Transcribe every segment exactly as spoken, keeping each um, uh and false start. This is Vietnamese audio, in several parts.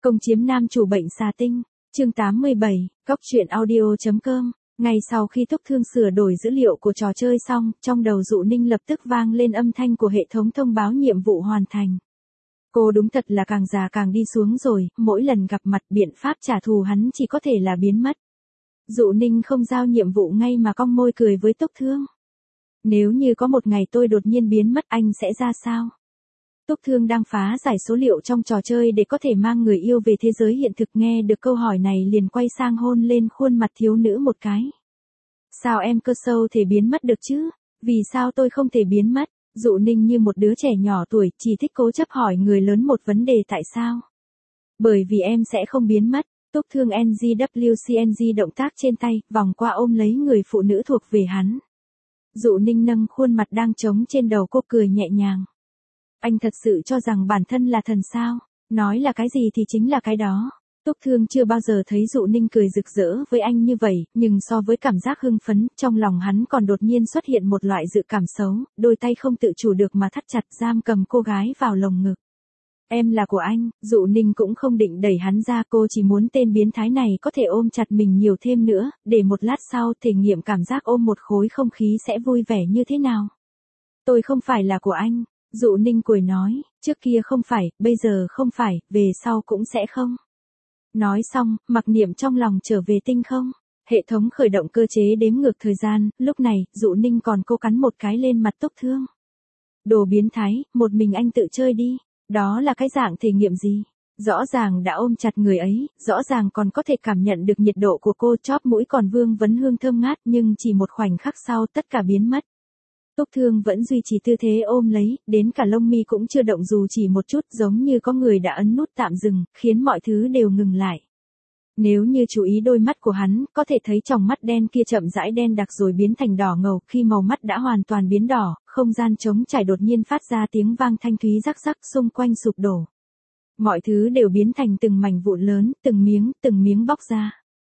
Công chiếm nam chủ bệnh xà tinh, chương tám mươi bảy, Cóc truyện audio.com. Ngay sau khi Túc Thương sửa đổi dữ liệu của trò chơi xong, trong đầu Dụ Ninh lập tức vang lên âm thanh của hệ thống thông báo nhiệm vụ hoàn thành. Cô đúng thật là càng già càng đi xuống rồi, mỗi lần gặp mặt biện pháp trả thù hắn chỉ có thể là biến mất. Dụ Ninh không giao nhiệm vụ ngay mà cong môi cười với Túc Thương. Nếu như có một ngày tôi đột nhiên biến mất anh sẽ ra sao? Túc Thương đang phá giải số liệu trong trò chơi để có thể mang người yêu về thế giới hiện thực, nghe được câu hỏi này liền quay sang hôn lên khuôn mặt thiếu nữ một cái. Sao em cơ sâu thể biến mất được chứ? Vì sao tôi không thể biến mất? Dụ Ninh như một đứa trẻ nhỏ tuổi chỉ thích cố chấp hỏi người lớn một vấn đề tại sao? Bởi vì em sẽ không biến mất. Túc Thương en giê vê xê en giê động tác trên tay, vòng qua ôm lấy người phụ nữ thuộc về hắn. Dụ Ninh nâng khuôn mặt đang trống trên đầu cô cười nhẹ nhàng. Anh thật sự cho rằng bản thân là thần sao? Nói là cái gì thì chính là cái đó. Túc Thương chưa bao giờ thấy Dụ Ninh cười rực rỡ với anh như vậy, nhưng so với cảm giác hưng phấn, trong lòng hắn còn đột nhiên xuất hiện một loại dự cảm xấu, đôi tay không tự chủ được mà thắt chặt giam cầm cô gái vào lồng ngực. Em là của anh. Dụ Ninh cũng không định đẩy hắn ra, cô chỉ muốn tên biến thái này có thể ôm chặt mình nhiều thêm nữa, để một lát sau thể nghiệm cảm giác ôm một khối không khí sẽ vui vẻ như thế nào. Tôi không phải là của anh. Dụ Ninh cười nói, trước kia không phải, bây giờ không phải, về sau cũng sẽ không. Nói xong, mặc niệm trong lòng trở về tinh không. Hệ thống khởi động cơ chế đếm ngược thời gian, lúc này, Dụ Ninh còn cố cắn một cái lên mặt Túc Thương. Đồ biến thái, một mình anh tự chơi đi. Đó là cái dạng thể nghiệm gì? Rõ ràng đã ôm chặt người ấy, rõ ràng còn có thể cảm nhận được nhiệt độ của cô, chóp mũi còn vương vấn hương thơm ngát, nhưng chỉ một khoảnh khắc sau tất cả biến mất. Túc Thương vẫn duy trì tư thế ôm lấy, đến cả lông mi cũng chưa động dù chỉ một chút, giống như có người đã ấn nút tạm dừng, khiến mọi thứ đều ngừng lại. Nếu như chú ý đôi mắt của hắn, có thể thấy tròng mắt đen kia chậm rãi đen đặc rồi biến thành đỏ ngầu, khi màu mắt đã hoàn toàn biến đỏ, không gian trống trải đột nhiên phát ra tiếng vang thanh thúy rắc rắc, xung quanh sụp đổ. Mọi thứ đều biến thành từng mảnh vụn lớn, từng miếng, từng miếng bóc ra.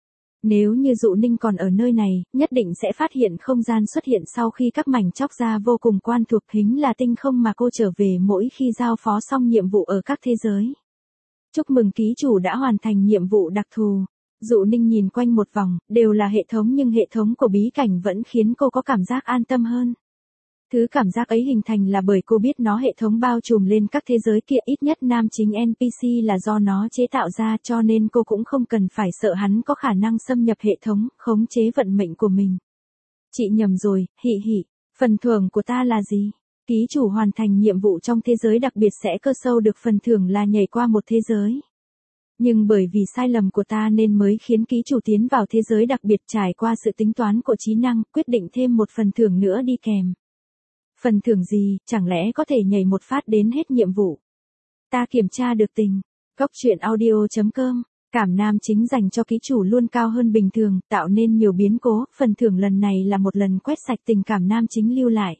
Nếu như Dụ Ninh còn ở nơi này, nhất định sẽ phát hiện không gian xuất hiện sau khi các mảnh chóc ra vô cùng quen thuộc, hình là tinh không mà cô trở về mỗi khi giao phó xong nhiệm vụ ở các thế giới. Chúc mừng ký chủ đã hoàn thành nhiệm vụ đặc thù. Dụ Ninh nhìn quanh một vòng, đều là hệ thống nhưng hệ thống của bí cảnh vẫn khiến cô có cảm giác an tâm hơn. Thứ cảm giác ấy hình thành là bởi cô biết nó hệ thống bao trùm lên các thế giới kia, ít nhất nam chính en pê xê là do nó chế tạo ra, cho nên cô cũng không cần phải sợ hắn có khả năng xâm nhập hệ thống, khống chế vận mệnh của mình. Chị nhầm rồi, hị hị, phần thưởng của ta là gì? Ký chủ hoàn thành nhiệm vụ trong thế giới đặc biệt sẽ cơ sâu được phần thưởng là nhảy qua một thế giới. Nhưng bởi vì sai lầm của ta nên mới khiến ký chủ tiến vào thế giới đặc biệt, trải qua sự tính toán của trí năng, quyết định thêm một phần thưởng nữa đi kèm. Phần thưởng gì, chẳng lẽ có thể nhảy một phát đến hết nhiệm vụ? Ta kiểm tra được tình. Cóc truyện audio.com. Cảm nam chính dành cho ký chủ luôn cao hơn bình thường, tạo nên nhiều biến cố, phần thưởng lần này là một lần quét sạch tình cảm nam chính lưu lại.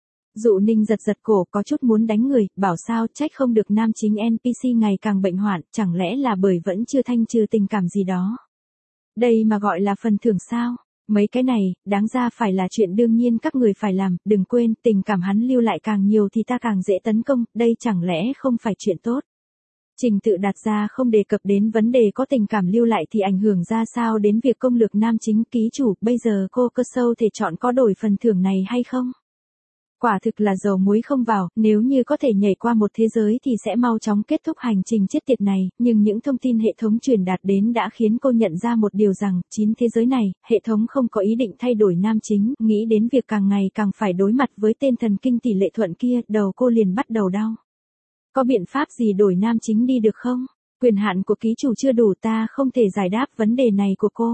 Dụ Ninh giật giật cổ, có chút muốn đánh người, bảo sao trách không được nam chính en pê xê ngày càng bệnh hoạn, chẳng lẽ là bởi vẫn chưa thanh trừ tình cảm gì đó. Đây mà gọi là phần thưởng sao? Mấy cái này, đáng ra phải là chuyện đương nhiên các người phải làm, đừng quên, tình cảm hắn lưu lại càng nhiều thì ta càng dễ tấn công, đây chẳng lẽ không phải chuyện tốt. Trình tự đặt ra không đề cập đến vấn đề có tình cảm lưu lại thì ảnh hưởng ra sao đến việc công lược nam chính. Ký chủ, bây giờ cô cơ sâu thể chọn có đổi phần thưởng này hay không? Quả thực là dầu muối không vào, nếu như có thể nhảy qua một thế giới thì sẽ mau chóng kết thúc hành trình chết tiệt này, nhưng những thông tin hệ thống truyền đạt đến đã khiến cô nhận ra một điều rằng, chín thế giới này, hệ thống không có ý định thay đổi nam chính, nghĩ đến việc càng ngày càng phải đối mặt với tên thần kinh tỷ lệ thuận kia, đầu cô liền bắt đầu đau. Có biện pháp gì đổi nam chính đi được không? Quyền hạn của ký chủ chưa đủ, ta không thể giải đáp vấn đề này của cô.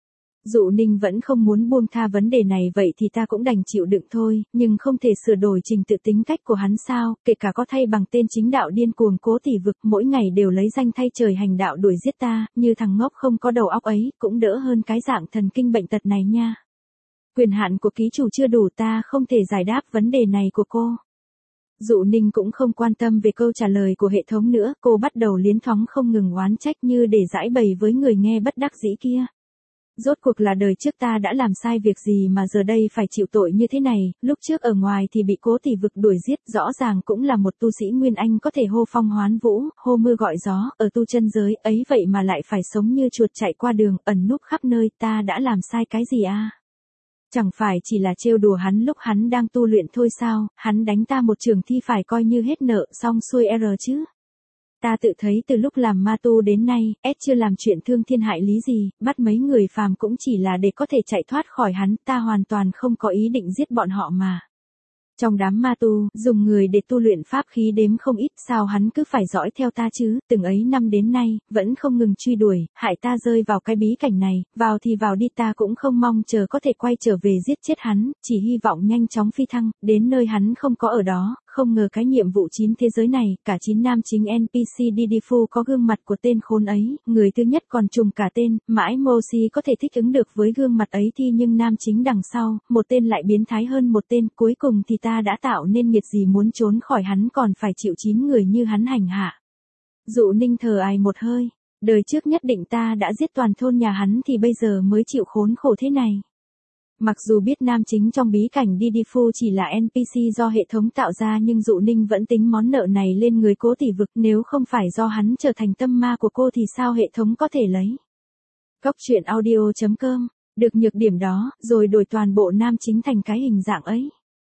Dụ Ninh vẫn không muốn buông tha vấn đề này, vậy thì ta cũng đành chịu đựng thôi, nhưng không thể sửa đổi trình tự tính cách của hắn sao, kể cả có thay bằng tên chính đạo điên cuồng cố tỷ vực, mỗi ngày đều lấy danh thay trời hành đạo đuổi giết ta, như thằng ngốc không có đầu óc ấy, cũng đỡ hơn cái dạng thần kinh bệnh tật này nha. Quyền hạn của ký chủ chưa đủ, ta không thể giải đáp vấn đề này của cô. Dụ Ninh cũng không quan tâm về câu trả lời của hệ thống nữa, cô bắt đầu liến thoáng không ngừng oán trách như để giải bày với người nghe bất đắc dĩ kia. Rốt cuộc là đời trước ta đã làm sai việc gì mà giờ đây phải chịu tội như thế này, lúc trước ở ngoài thì bị Cố Tỷ vực đuổi giết, rõ ràng cũng là một tu sĩ Nguyên Anh có thể hô phong hoán vũ, hô mưa gọi gió, ở tu chân giới, ấy vậy mà lại phải sống như chuột chạy qua đường, ẩn núp khắp nơi, ta đã làm sai cái gì a? Chẳng phải chỉ là trêu đùa hắn lúc hắn đang tu luyện thôi sao, hắn đánh ta một trường thi phải coi như hết nợ, xong xuôi R chứ. Ta tự thấy từ lúc làm ma tu đến nay, S chưa làm chuyện thương thiên hại lý gì, bắt mấy người phàm cũng chỉ là để có thể chạy thoát khỏi hắn, ta hoàn toàn không có ý định giết bọn họ mà. Trong đám ma tu, dùng người để tu luyện pháp khí đếm không ít, sao hắn cứ phải dõi theo ta chứ, từng ấy năm đến nay, vẫn không ngừng truy đuổi, hại ta rơi vào cái bí cảnh này, vào thì vào đi, ta cũng không mong chờ có thể quay trở về giết chết hắn, chỉ hy vọng nhanh chóng phi thăng, đến nơi hắn không có ở đó, không ngờ cái nhiệm vụ chín thế giới này, cả chín nam chính en pê xê Didifu có gương mặt của tên khốn ấy, người thứ nhất còn trùng cả tên, mãi Moshi có thể thích ứng được với gương mặt ấy thì nhưng nam chính đằng sau, một tên lại biến thái hơn một tên, cuối cùng thì ta đã tạo nên nghiệt gì muốn trốn khỏi hắn còn phải chịu chín người như hắn hành hạ. Dụ Ninh thở ai một hơi, đời trước nhất định ta đã giết toàn thôn nhà hắn thì bây giờ mới chịu khốn khổ thế này. Mặc dù biết nam chính trong bí cảnh Didifu chỉ là en pê xê do hệ thống tạo ra nhưng Dụ Ninh vẫn tính món nợ này lên người Cố Tỷ vực, nếu không phải do hắn trở thành tâm ma của cô thì sao hệ thống có thể lấy. Góc truyện audio chấm com, được nhược điểm đó, rồi đổi toàn bộ nam chính thành cái hình dạng ấy.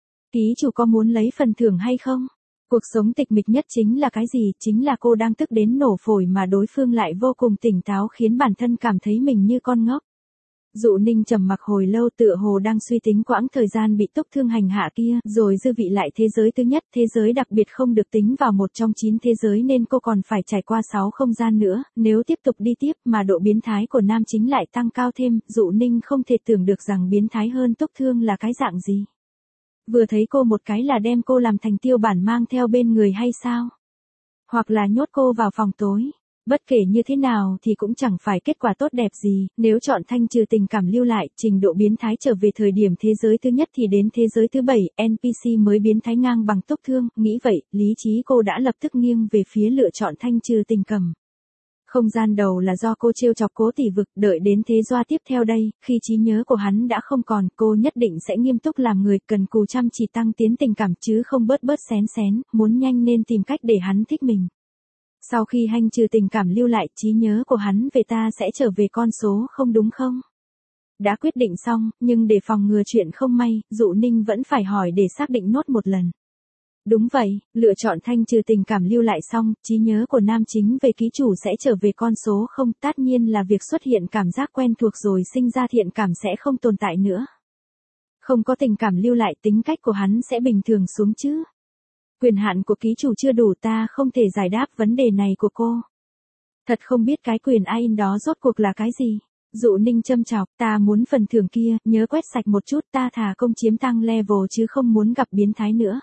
Ký chủ có muốn lấy phần thưởng hay không? Cuộc sống tịch mịch nhất chính là cái gì? Chính là cô đang tức đến nổ phổi mà đối phương lại vô cùng tỉnh táo khiến bản thân cảm thấy mình như con ngốc. Dụ Ninh trầm mặc hồi lâu tựa hồ đang suy tính quãng thời gian bị Túc Thương hành hạ kia, rồi dư vị lại thế giới thứ nhất, thế giới đặc biệt không được tính vào một trong chín thế giới nên cô còn phải trải qua sáu không gian nữa, nếu tiếp tục đi tiếp mà độ biến thái của nam chính lại tăng cao thêm, Dụ Ninh không thể tưởng được rằng biến thái hơn Túc Thương là cái dạng gì. Vừa thấy cô một cái là đem cô làm thành tiêu bản mang theo bên người hay sao? Hoặc là nhốt cô vào phòng tối. Bất kể như thế nào thì cũng chẳng phải kết quả tốt đẹp gì, nếu chọn thanh trừ tình cảm lưu lại, trình độ biến thái trở về thời điểm thế giới thứ nhất thì đến thế giới thứ bảy, en pê xê mới biến thái ngang bằng Túc Thương, nghĩ vậy, lý trí cô đã lập tức nghiêng về phía lựa chọn thanh trừ tình cảm. Không gian đầu là do cô trêu chọc Cố Tỷ vực, đợi đến thế doa tiếp theo đây, khi trí nhớ của hắn đã không còn, cô nhất định sẽ nghiêm túc làm người, cần cù chăm chỉ tăng tiến tình cảm chứ không bớt bớt xén xén, muốn nhanh nên tìm cách để hắn thích mình. Sau khi hanh trừ tình cảm lưu lại, trí nhớ của hắn về ta sẽ trở về con số không đúng không? Đã quyết định xong, nhưng để phòng ngừa chuyện không may, Dụ Ninh vẫn phải hỏi để xác định nốt một lần. Đúng vậy, lựa chọn thanh trừ tình cảm lưu lại xong, trí nhớ của nam chính về ký chủ sẽ trở về con số không, tất nhiên là việc xuất hiện cảm giác quen thuộc rồi sinh ra thiện cảm sẽ không tồn tại nữa. Không có tình cảm lưu lại, tính cách của hắn sẽ bình thường xuống chứ. Quyền hạn của ký chủ chưa đủ, ta không thể giải đáp vấn đề này của cô. Thật không biết cái quyền ai đó rốt cuộc là cái gì. Dụ Ninh châm chọc, ta muốn phần thưởng kia, nhớ quét sạch một chút, ta thà công chiếm tăng level chứ không muốn gặp biến thái nữa.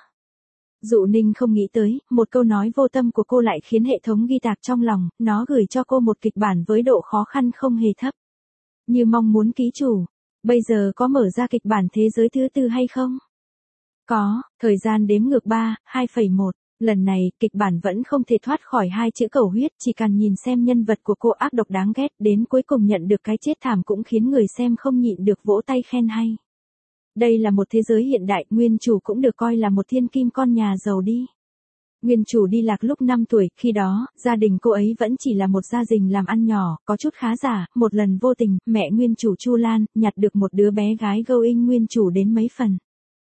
Dụ Ninh không nghĩ tới, một câu nói vô tâm của cô lại khiến hệ thống ghi tạc trong lòng, nó gửi cho cô một kịch bản với độ khó khăn không hề thấp. Như mong muốn ký chủ, bây giờ có mở ra kịch bản thế giới thứ tư hay không? Có, thời gian đếm ngược ba, hai, một. Lần này, kịch bản vẫn không thể thoát khỏi hai chữ cầu huyết, chỉ cần nhìn xem nhân vật của cô ác độc đáng ghét, đến cuối cùng nhận được cái chết thảm cũng khiến người xem không nhịn được vỗ tay khen hay. Đây là một thế giới hiện đại, nguyên chủ cũng được coi là một thiên kim con nhà giàu đi. Nguyên chủ đi lạc lúc năm tuổi, khi đó, gia đình cô ấy vẫn chỉ là một gia đình làm ăn nhỏ, có chút khá giả, một lần vô tình, mẹ nguyên chủ Chu Lan, nhặt được một đứa bé gái going nguyên chủ đến mấy phần.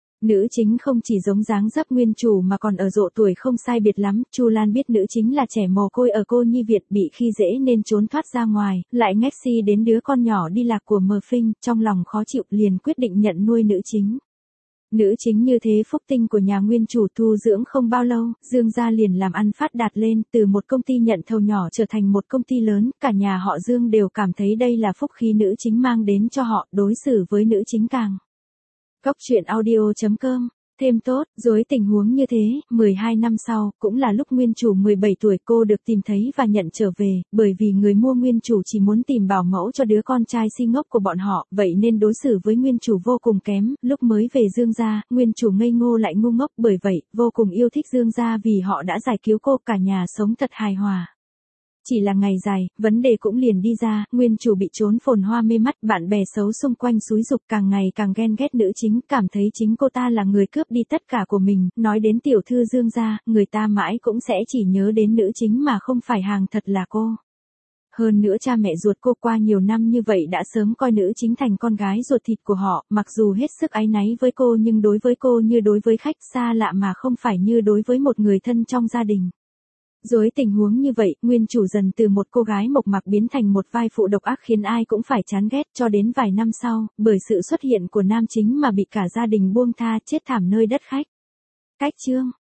Nữ chính không chỉ giống dáng dấp nguyên chủ mà còn ở độ tuổi không sai biệt lắm, Chu Lan biết nữ chính là trẻ mồ côi ở cô nhi viện bị khi dễ nên trốn thoát ra ngoài, lại ngách si đến đứa con nhỏ đi lạc của Mờ Phinh, trong lòng khó chịu liền quyết định nhận nuôi nữ chính. Nữ chính như thế phúc tinh của nhà nguyên chủ thu dưỡng không bao lâu, Dương gia liền làm ăn phát đạt lên, từ một công ty nhận thầu nhỏ trở thành một công ty lớn, cả nhà họ Dương đều cảm thấy đây là phúc khí nữ chính mang đến cho họ, đối xử với nữ chính càng. Góc truyện audio chấm com, thêm tốt, dưới tình huống như thế, mười hai năm sau, cũng là lúc nguyên chủ mười bảy tuổi cô được tìm thấy và nhận trở về, bởi vì người mua nguyên chủ chỉ muốn tìm bảo mẫu cho đứa con trai si ngốc của bọn họ, vậy nên đối xử với nguyên chủ vô cùng kém, lúc mới về Dương gia, nguyên chủ ngây ngô lại ngu ngốc, bởi vậy, vô cùng yêu thích Dương gia vì họ đã giải cứu cô, cả nhà sống thật hài hòa. Chỉ là ngày dài, vấn đề cũng liền đi ra, nguyên chủ bị trốn phồn hoa mê mắt, bạn bè xấu xung quanh xúi giục, càng ngày càng ghen ghét nữ chính, cảm thấy chính cô ta là người cướp đi tất cả của mình, nói đến tiểu thư Dương gia, người ta mãi cũng sẽ chỉ nhớ đến nữ chính mà không phải hàng thật là cô. Hơn nữa cha mẹ ruột cô qua nhiều năm như vậy đã sớm coi nữ chính thành con gái ruột thịt của họ, mặc dù hết sức áy náy với cô nhưng đối với cô như đối với khách xa lạ mà không phải như đối với một người thân trong gia đình. Dưới tình huống như vậy, nguyên chủ dần từ một cô gái mộc mạc biến thành một vai phụ độc ác khiến ai cũng phải chán ghét, cho đến vài năm sau, bởi sự xuất hiện của nam chính mà bị cả gia đình buông tha chết thảm nơi đất khách. Cách chương